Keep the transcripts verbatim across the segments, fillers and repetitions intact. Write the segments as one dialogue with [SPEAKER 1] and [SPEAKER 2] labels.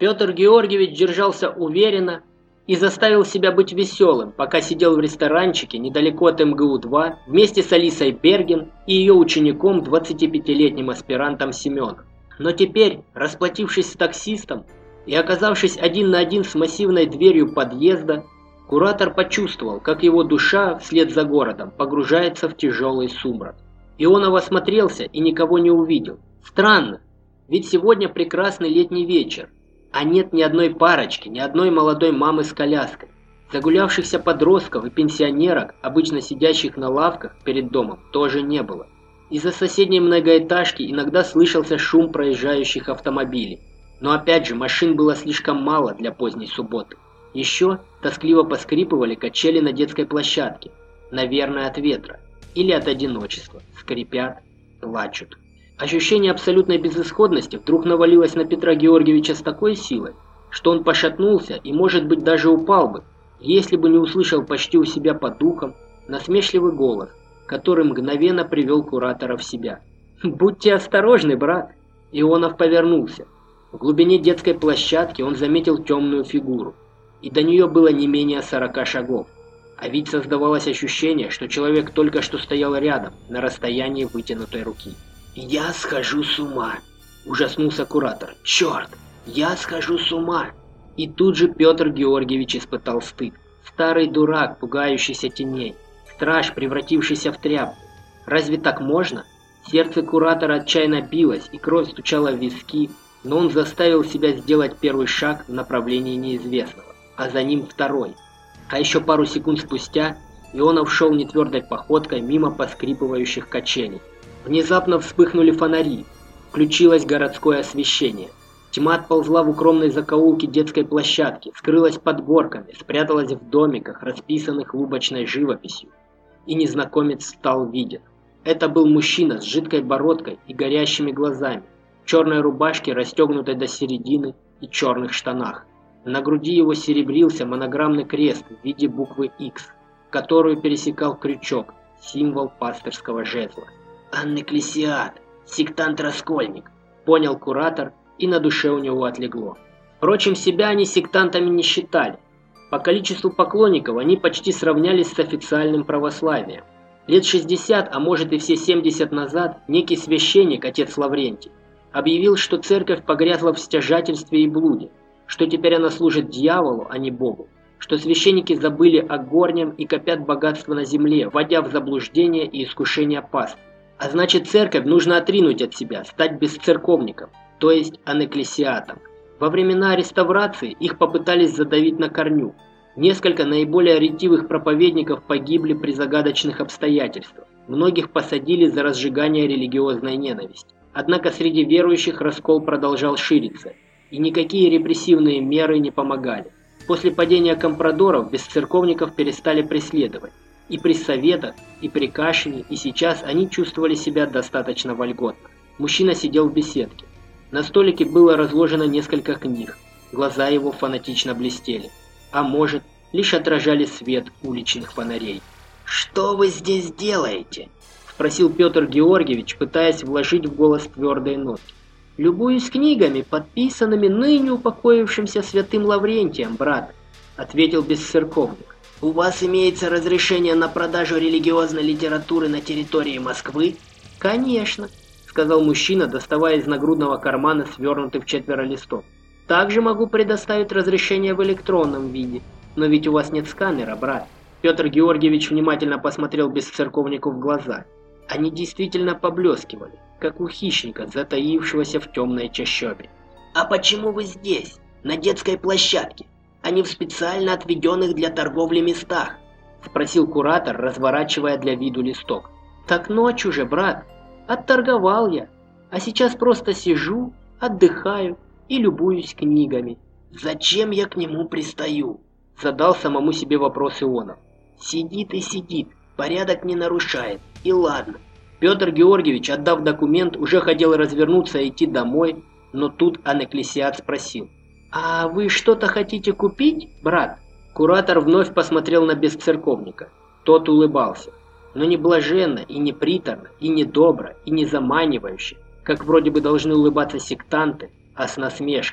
[SPEAKER 1] Петр Георгиевич держался уверенно и заставил себя быть веселым, пока сидел в ресторанчике недалеко от эм гэ у два вместе с Алисой Берген и ее учеником, двадцатипятилетним аспирантом Семеном. Но теперь, расплатившись с таксистом и оказавшись один на один с массивной дверью подъезда, куратор почувствовал, как его душа вслед за городом погружается в тяжелый сумрак. Ионов осмотрелся и никого не увидел. Странно, ведь сегодня прекрасный летний вечер, а нет ни одной парочки, ни одной молодой мамы с коляской. Загулявшихся подростков и пенсионерок, обычно сидящих на лавках перед домом, тоже не было. Из-за соседней многоэтажки иногда слышался шум проезжающих автомобилей. Но опять же, машин было слишком мало для поздней субботы. Еще тоскливо поскрипывали качели на детской площадке, наверное, от ветра или от одиночества, скрипят, плачут. Ощущение абсолютной безысходности вдруг навалилось на Петра Георгиевича с такой силой, что он пошатнулся и, может быть, даже упал бы, если бы не услышал почти у себя под духом насмешливый голос, который мгновенно привел куратора в себя. «Будьте осторожны, брат!» Ионов повернулся. В глубине детской площадки он заметил темную фигуру, и до нее было не менее сорока шагов. А ведь создавалось ощущение, что человек только что стоял рядом, на расстоянии вытянутой руки. «Я схожу с ума!» – ужаснулся куратор. «Черт! Я схожу с ума!» И тут же Петр Георгиевич испытал стыд. Старый дурак, пугающийся теней. Страж, превратившийся в тряпку. Разве так можно? Сердце куратора отчаянно билось, и кровь стучала в виски, но он заставил себя сделать первый шаг в направлении неизвестного, а за ним второй. А еще пару секунд спустя Ионов шел нетвердой походкой мимо поскрипывающих качелей. Внезапно вспыхнули фонари, включилось городское освещение. Тьма отползла в укромной закоулке детской площадки, скрылась под горками, спряталась в домиках, расписанных лубочной живописью. И незнакомец стал виден. Это был мужчина с жидкой бородкой и горящими глазами, в черной рубашке, расстегнутой до середины, и черных штанах. На груди его серебрился монограммный крест в виде буквы X, которую пересекал крючок, символ пастырского жезла. «Аннеклесиат, сектант-раскольник», — понял куратор, и на душе у него отлегло. Впрочем, себя они сектантами не считали. По количеству поклонников они почти сравнялись с официальным православием. Лет шестьдесят, а может и все семьдесят назад, некий священник, отец Лаврентий, объявил, что церковь погрязла в стяжательстве и блуде, что теперь она служит дьяволу, а не Богу, что священники забыли о горнем и копят богатство на земле, вводя в заблуждение и искушение паствы. А значит, церковь нужно отринуть от себя, стать бесцерковником, то есть анекклесиатом. Во времена реставрации их попытались задавить на корню. Несколько наиболее ретивых проповедников погибли при загадочных обстоятельствах. Многих посадили за разжигание религиозной ненависти. Однако среди верующих раскол продолжал шириться, и никакие репрессивные меры не помогали. После падения компрадоров бесцерковников перестали преследовать. И при советах, и при кашине, и сейчас они чувствовали себя достаточно вольготно. Мужчина сидел в беседке. На столике было разложено несколько книг. Глаза его фанатично блестели. А может, лишь отражали свет уличных фонарей. «Что вы здесь делаете?» – спросил Петр Георгиевич, пытаясь вложить в голос твердые нотки. «Любуюсь книгами, подписанными ныне упокоившимся святым Лаврентием, брат», – ответил бесцерковник. «У вас имеется разрешение на продажу религиозной литературы на территории Москвы?» «Конечно», – сказал мужчина, доставая из нагрудного кармана свернутый в четверо листок. «Также могу предоставить разрешение в электронном виде. Но ведь у вас нет сканера, брат». Петр Георгиевич внимательно посмотрел бесцерковнику в глаза. Они действительно поблескивали, как у хищника, затаившегося в темной чащобе. «А почему вы здесь, на детской площадке, а не в специально отведенных для торговли местах?» – спросил куратор, разворачивая для виду листок. «Так ночь уже, брат. Отторговал я. А сейчас просто сижу, отдыхаю и любуюсь книгами». «Зачем я к нему пристаю?» – задал самому себе вопрос Ионов. «Сидит и сидит, порядок не нарушает, и ладно». Петр Георгиевич, отдав документ, уже хотел развернуться и идти домой, но тут анекклесиат спросил: «А вы что-то хотите купить, брат?» Куратор вновь посмотрел на бесцерковника. Тот улыбался, но не блаженно и не приторно, и не добро, и не заманивающе, как вроде бы должны улыбаться сектанты, а с насмешкой.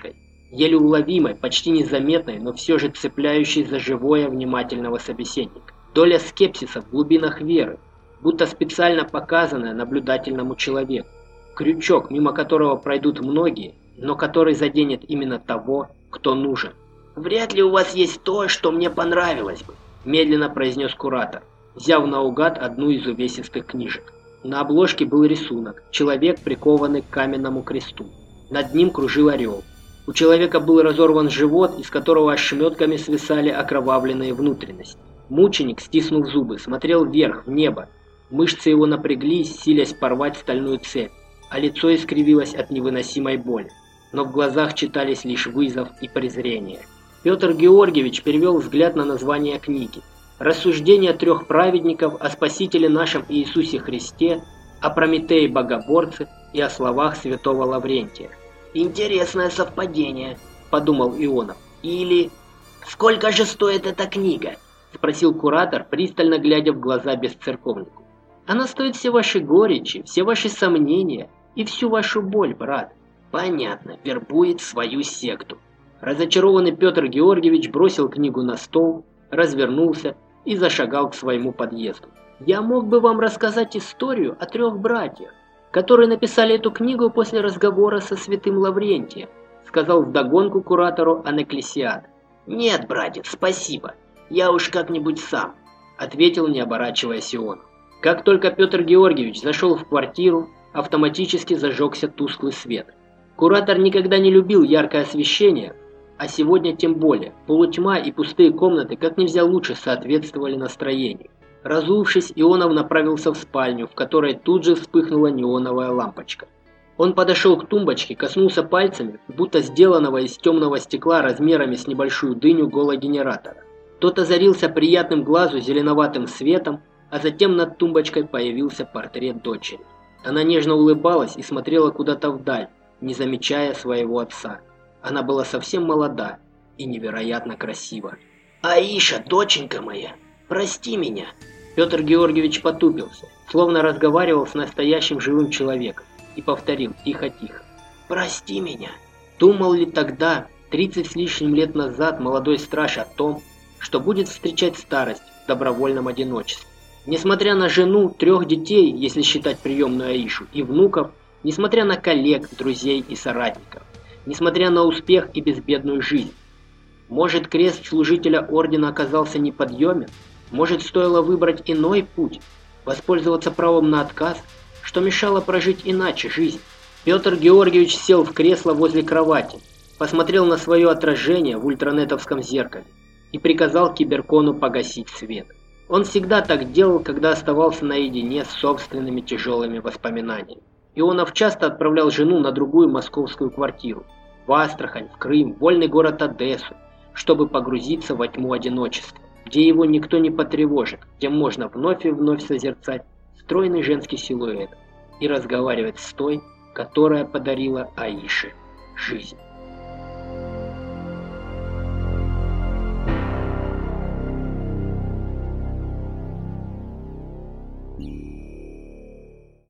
[SPEAKER 1] еле уловимой, почти незаметной, но все же цепляющей за живое внимательного собеседника. Доля скепсиса в глубинах веры, будто специально показанная наблюдательному человеку. Крючок, мимо которого пройдут многие, но который заденет именно того, кто нужен. «Вряд ли у вас есть то, что мне понравилось бы», – медленно произнес куратор, взяв наугад одну из увесистых книжек. На обложке был рисунок – человек, прикованный к каменному кресту. Над ним кружил орел. У человека был разорван живот, из которого ошметками свисали окровавленные внутренности. Мученик, стиснув зубы, смотрел вверх, в небо. Мышцы его напряглись, силясь порвать стальную цепь, а лицо искривилось от невыносимой боли. Но в глазах читались лишь вызов и презрение. Петр Георгиевич перевел взгляд на название книги. «Рассуждения трех праведников о Спасителе нашем Иисусе Христе, о Прометее-богоборце и о словах святого Лаврентия». «Интересное совпадение», – подумал Ионов. «Или... сколько же стоит эта книга?» – спросил куратор, пристально глядя в глаза бесцерковнику. «Она стоит все ваши горечи, все ваши сомнения и всю вашу боль, брат». «Понятно, вербует свою секту». Разочарованный Петр Георгиевич бросил книгу на стол, развернулся и зашагал к своему подъезду. «Я мог бы вам рассказать историю о трех братьях, которые написали эту книгу после разговора со святым Лаврентием», сказал вдогонку куратору Анеклесиад. «Нет, братец, спасибо, я уж как-нибудь сам», ответил, не оборачиваясь Ионов. Как только Петр Георгиевич зашел в квартиру, автоматически зажегся тусклый свет. Куратор никогда не любил яркое освещение, а сегодня тем более. Полутьма и пустые комнаты как нельзя лучше соответствовали настроению. Разувшись, Ионов направился в спальню, в которой тут же вспыхнула неоновая лампочка. Он подошел к тумбочке, коснулся пальцами, будто сделанного из темного стекла размерами с небольшую дыню гологенератора. Тот озарился приятным глазу зеленоватым светом, а затем над тумбочкой появился портрет дочери. Она нежно улыбалась и смотрела куда-то вдаль, не замечая своего отца. Она была совсем молода и невероятно красива. «Аиша, доченька моя, прости меня!» Петр Георгиевич потупился, словно разговаривал с настоящим живым человеком, и повторил тихо-тихо: «Прости меня!» Думал ли тогда, тридцать с лишним лет назад, молодой страж о том, что будет встречать старость в добровольном одиночестве? Несмотря на жену, трех детей, если считать приемную Аишу, и внуков, несмотря на коллег, друзей и соратников, несмотря на успех и безбедную жизнь. Может, крест служителя ордена оказался неподъемен? Может, стоило выбрать иной путь, воспользоваться правом на отказ, что мешало прожить иначе жизнь? Петр Георгиевич сел в кресло возле кровати, посмотрел на свое отражение в ультранетовском зеркале и приказал киберкону погасить свет. Он всегда так делал, когда оставался наедине с собственными тяжелыми воспоминаниями. Ионов часто отправлял жену на другую московскую квартиру, в Астрахань, в Крым, в вольный город Одессу, чтобы погрузиться во тьму одиночества, где его никто не потревожит, где можно вновь и вновь созерцать стройный женский силуэт и разговаривать с той, которая подарила Аише жизнь.